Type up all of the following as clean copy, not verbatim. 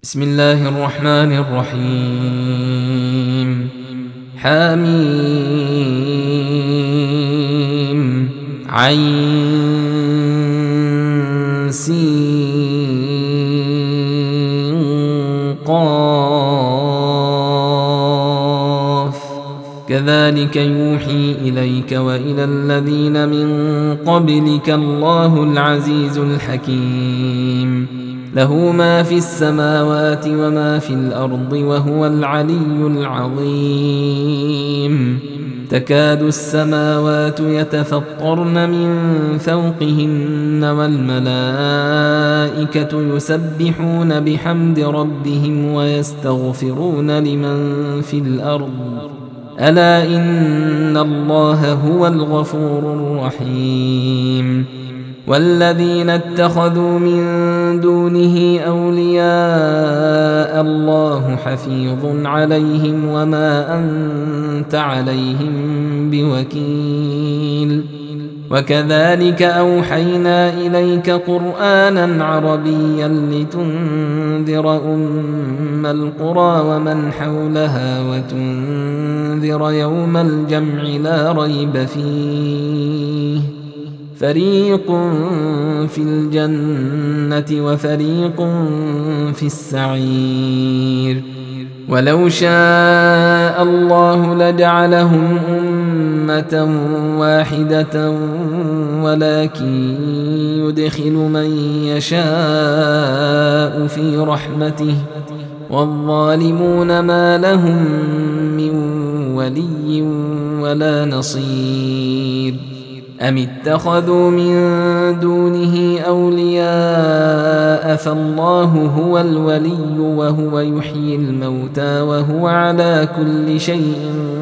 بسم الله الرحمن الرحيم. حميم عين سين قاف كذلك يوحي إليك وإلى الذين من قبلك الله العزيز الحكيم. له ما في السماوات وما في الأرض وهو العلي العظيم. تكاد السماوات يتفطرن من فوقهن والملائكة يسبحون بحمد ربهم ويستغفرون لمن في الأرض ألا إن الله هو الغفور الرحيم. والذين اتخذوا من دونه أولياء الله حفيظ عليهم وما أنت عليهم بوكيل. وكذلك أوحينا إليك قرآنا عربيا لتنذر أم القرى ومن حولها وتنذر يوم الجمع لا ريب فيه فريق في الجنة وفريق في السعير. ولو شاء الله لجعلهم أمة واحدة ولكن يدخل من يشاء في رحمته والظالمون ما لهم من ولي ولا نصير. أم اتخذوا من دونه أولياء فالله هو الولي وهو يحيي الموتى وهو على كل شيء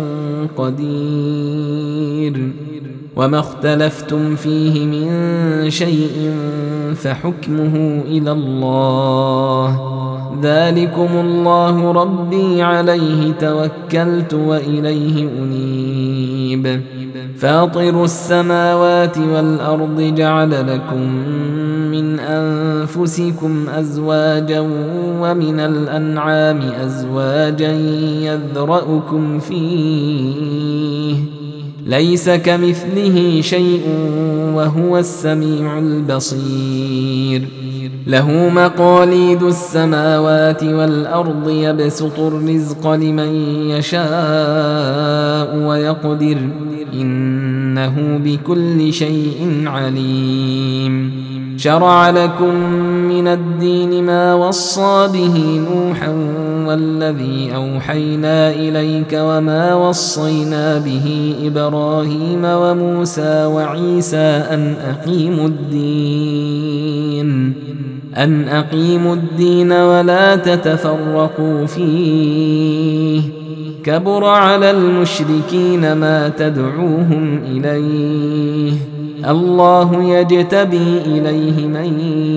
قدير. وما اختلفتم فيه من شيء فحكمه إلى الله ذلكم الله ربي عليه توكلت وإليه أنيب. فاطر السماوات والأرض جعل لكم من أنفسكم أزواجا ومن الأنعام أزواجا يذرأكم فيه ليس كمثله شيء وهو السميع البصير. له مقاليد السماوات والأرض يبسط الرزق لمن يشاء ويقدر إنه بكل شيء عليم. شرع لكم من الدين ما وصى به نوحا والذي أوحينا إليك وما وصينا به إبراهيم وموسى وعيسى أن أقيموا الدين ولا تتفرقوا فيه كبر على المشركين ما تدعوهم إليه الله يجتبي إليه من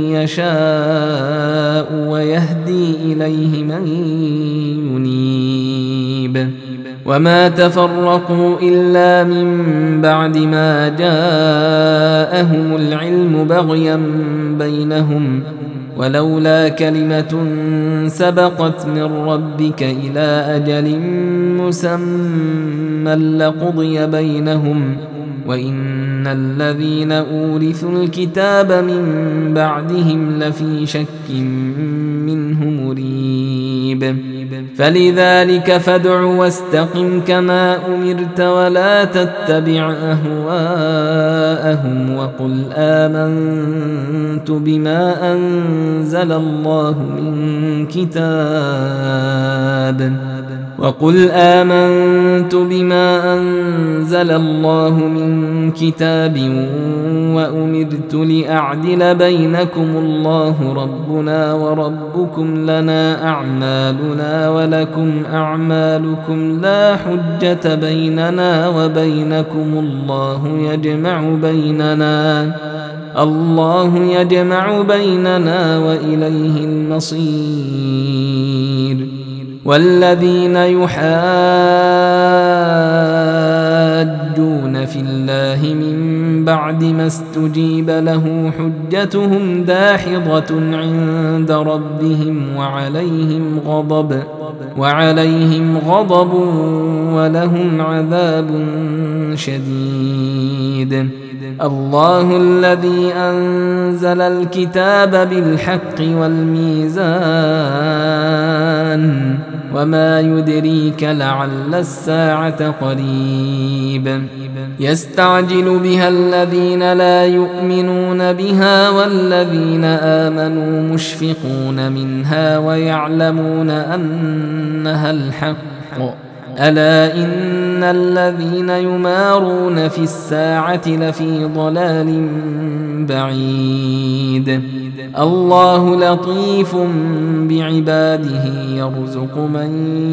يشاء ويهدي إليه من ينيب. وما تفرقوا إلا من بعد ما جاءهم العلم بغيا بينهم ولولا كلمة سبقت من ربك إلى أجل مسمى لقضي بينهم وإن الذين أورثوا الكتاب من بعدهم لفي شك منه مريب. فلذلك فادع واستقم كما أمرت ولا تتبع أهواءهم وقل آمنت بما أنزل الله من كتاب وأمرت لأعدل بينكم الله ربنا وربكم لنا أعمالنا ولكم أعمالكم لا حجة بيننا وبينكم الله يجمع بيننا وإليه المصير. والذين يحاجون في الله من بعد ما استجيب له حجتهم داحضة عند ربهم وعليهم غضب ولهم عذاب شديد. الله الذي أنزل الكتاب بالحق والميزان وما يدريك لعل الساعة قريب. يستعجل بها الذين لا يؤمنون بها والذين آمنوا مشفقون منها ويعلمون أنها الحق. ألا إن الذين يمارون في الساعة لفي ضلال بعيد. الله لطيف بعباده يرزق من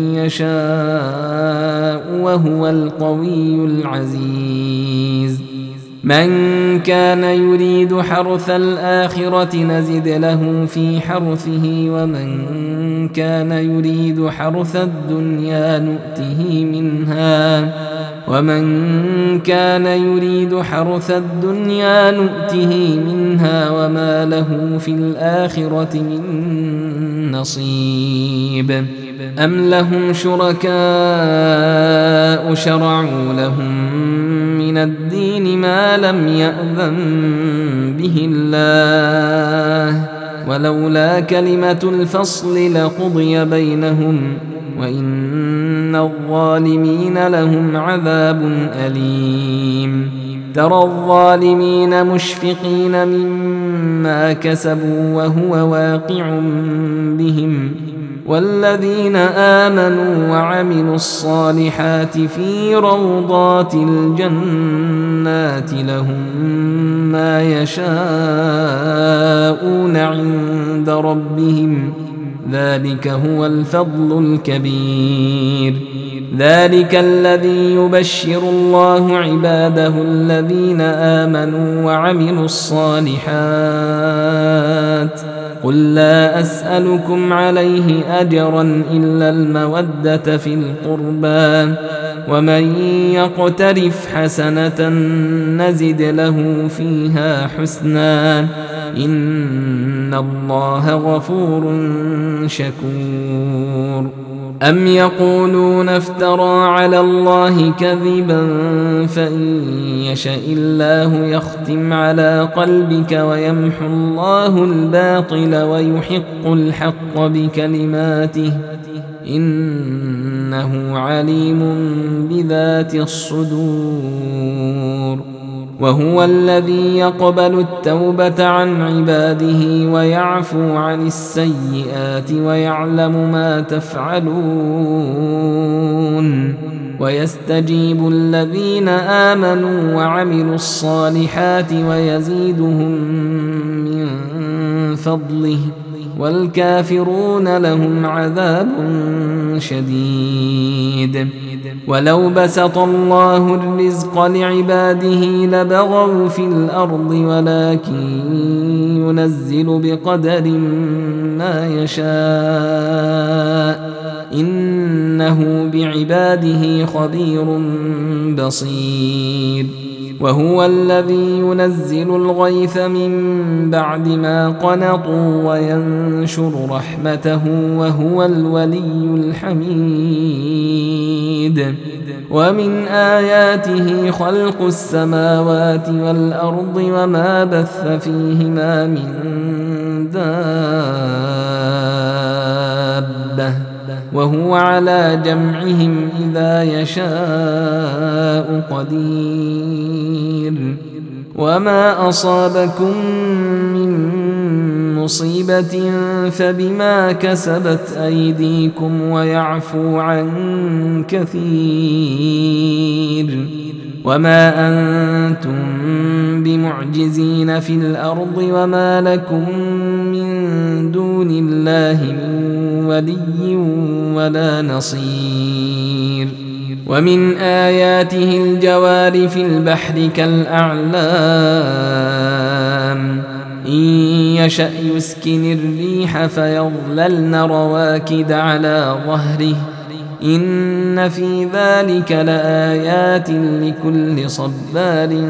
يشاء وهو القوي العزيز. من كان يريد حرث الآخرة نزد له في حرثه ومن كان يريد حرث الدنيا نؤته منها وما له في الآخرة من نصيب. أم لهم شركاء شرعوا لهم من الدين ما لم يأذن به الله ولولا كلمة الفصل لقضي بينهم وإن الظالمين لهم عذاب أليم. ترى الظالمين مشفقين مما كسبوا وهو واقع بهم والذين آمنوا وعملوا الصالحات في روضات الجنات لهم ما يشاءون عند ربهم ذلك هو الفضل الكبير. ذلك الذي يبشر الله عباده الذين آمنوا وعملوا الصالحات. قل لا أسألكم عليه أجرا إلا المودة في القربى ومن يقترف حسنة نزد له فيها حسنا إن الله غفور شكور. أم يقولون افترى على الله كذبا فإن يشأ الله يختم على قلبك ويمحو الله الباطل ويحق الحق بكلماته إنه عليم بذات الصدور. وهو الذي يقبل التوبة عن عباده ويعفو عن السيئات ويعلم ما تفعلون ويستجيب الذين آمنوا وعملوا الصالحات ويزيدهم من فضله والكافرون لهم عذاب شديد. ولو بسط الله الرزق لعباده لبغوا في الأرض ولكن ينزل بقدر ما يشاء إنه بعباده خبير بصير. وهو الذي ينزل الغيث من بعد ما قنطوا وينشر رحمته وهو الولي الحميد. ومن آياته خلق السماوات والأرض وما بث فيهما من دابة وهو على جمعهم إذا يشاء قدير. وما أصابكم من مصيبة فبما كسبت أيديكم ويعفو عن كثير. وما أنتم بمعجزين في الأرض وما لكم من دون الله من ولي ولا نصير. ومن آياته الجوار في البحر كالأعلام إن يشأ يسكن الريح فيظللن رواكد على ظهره إن في ذلك لآيات لكل صبار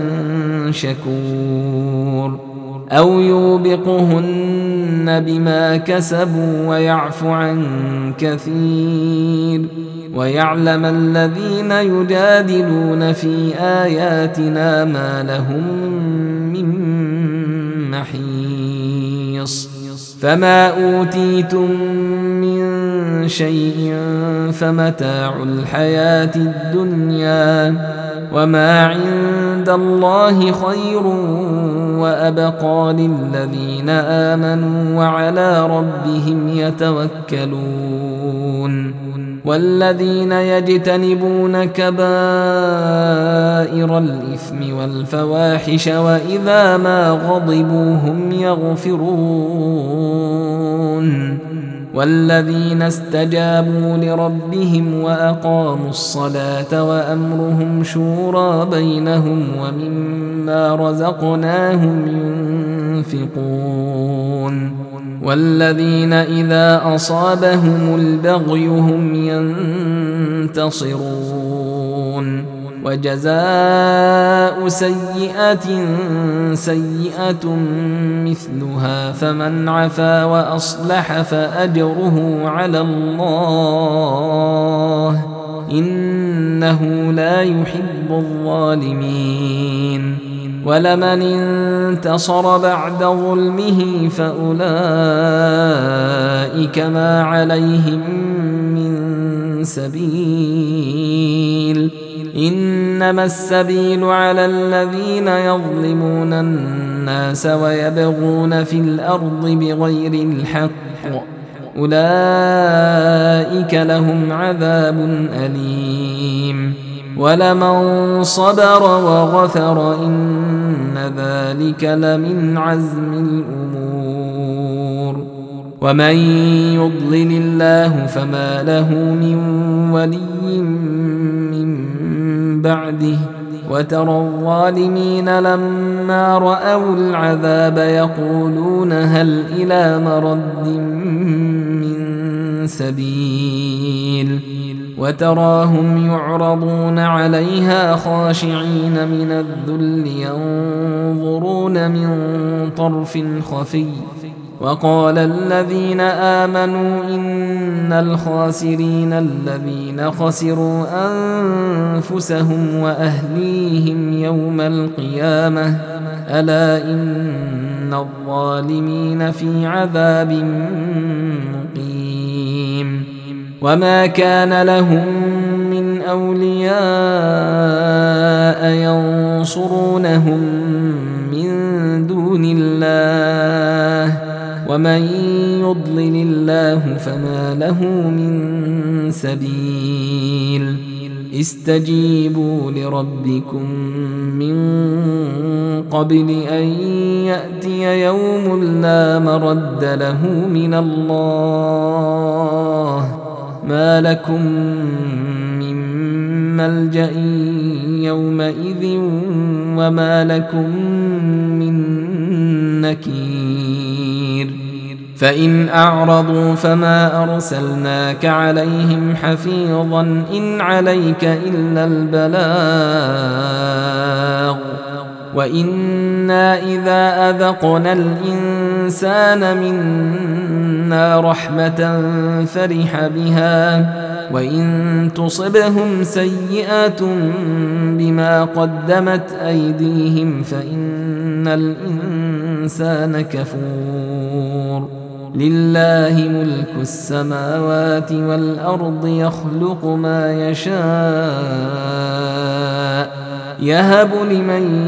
شكور أو يوبقهن بما كسبوا ويعفو عن كثير ويعلم الذين يجادلون في آياتنا ما لهم من محيص فما أوتيتم من شيء فمتاع الحياة الدنيا وما عند الله خير وأبقى للذين آمنوا وعلى ربهم يتوكلون والذين يجتنبون كبائر الإثم والفواحش وإذا ما غضبوا هم يغفرون والذين استجابوا لربهم وأقاموا الصلاة وأمرهم شورى بينهم ومما رزقناهم ينفقون والذين إذا أصابهم البغي هم ينتصرون وجزاء سيئة سيئة مثلها فمن عفا وأصلح فأجره على الله إنه لا يحب الظالمين ولمن انتصر بعد ظلمه فأولئك ما عليهم من سبيل إنما السبيل على الذين يظلمون الناس ويبغون في الأرض بغير الحق أولئك لهم عذاب أليم ولمن صبر وغفر إن ذلك لمن عزم الأمور ومن يضلل الله فما له من ولي من بعده وترى الظالمين لما رأوا العذاب يقولون هل إلى مرد من سبيل وتراهم يعرضون عليها خاشعين من الذل ينظرون من طرف خفي وقال الذين آمنوا إن الخاسرين الذين خسروا أنفسهم وأهليهم يوم القيامة ألا إن الظالمين في عذاب مقيم وما كان لهم من أولياء ينصرونهم من دون الله ومن يضلل الله فما له من سبيل استجيبوا لربكم من قبل أن يأتي يوم لا مرد له من الله ما لكم من ملجأ يومئذ وما لكم من نكير فإن أعرضوا فما أرسلناك عليهم حفيظا إن عليك إلا البلاغ وإنا إذا أذقنا الإنسان منا رحمة فرح بها وإن تصبهم سيئة بما قدمت أيديهم فإن الإنسان كفور لله ملك السماوات والأرض يخلق ما يشاء يهب لمن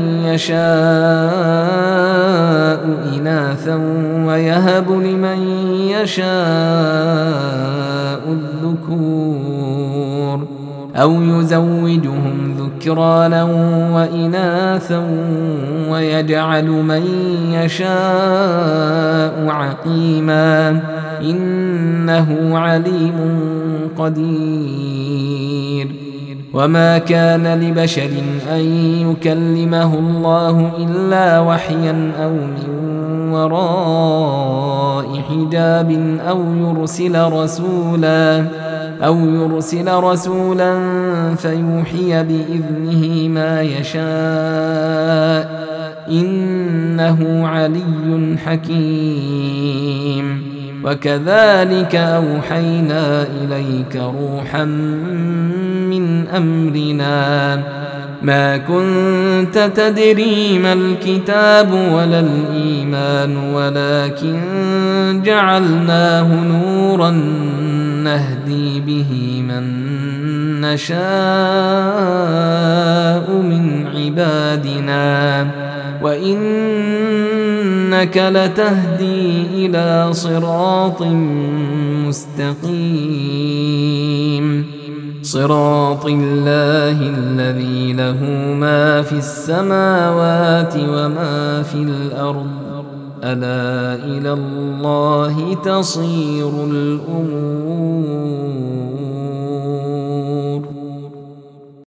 يشاء إناثا ويهب لمن يشاء الذكور أو يزوجهم ذكرانا وإناثا ويجعل من يشاء عقيما إنه عليم قدير وما كان لبشر أن يكلمه الله إلا وحيا أو من وراء حجاب أو يرسل رسولا فيوحي بإذنه ما يشاء إنه علي حكيم وكذلك أوحينا إليك روحا من أمرنا ما كنت تدري ما الكتاب ولا الإيمان ولكن جعلناه نورا نهدي به من نشاء من عبادنا وإنك لتهدي إلى صراط مستقيم صراط الله الذي له ما في السماوات وما في الأرض ألا إلى الله تصير الأمور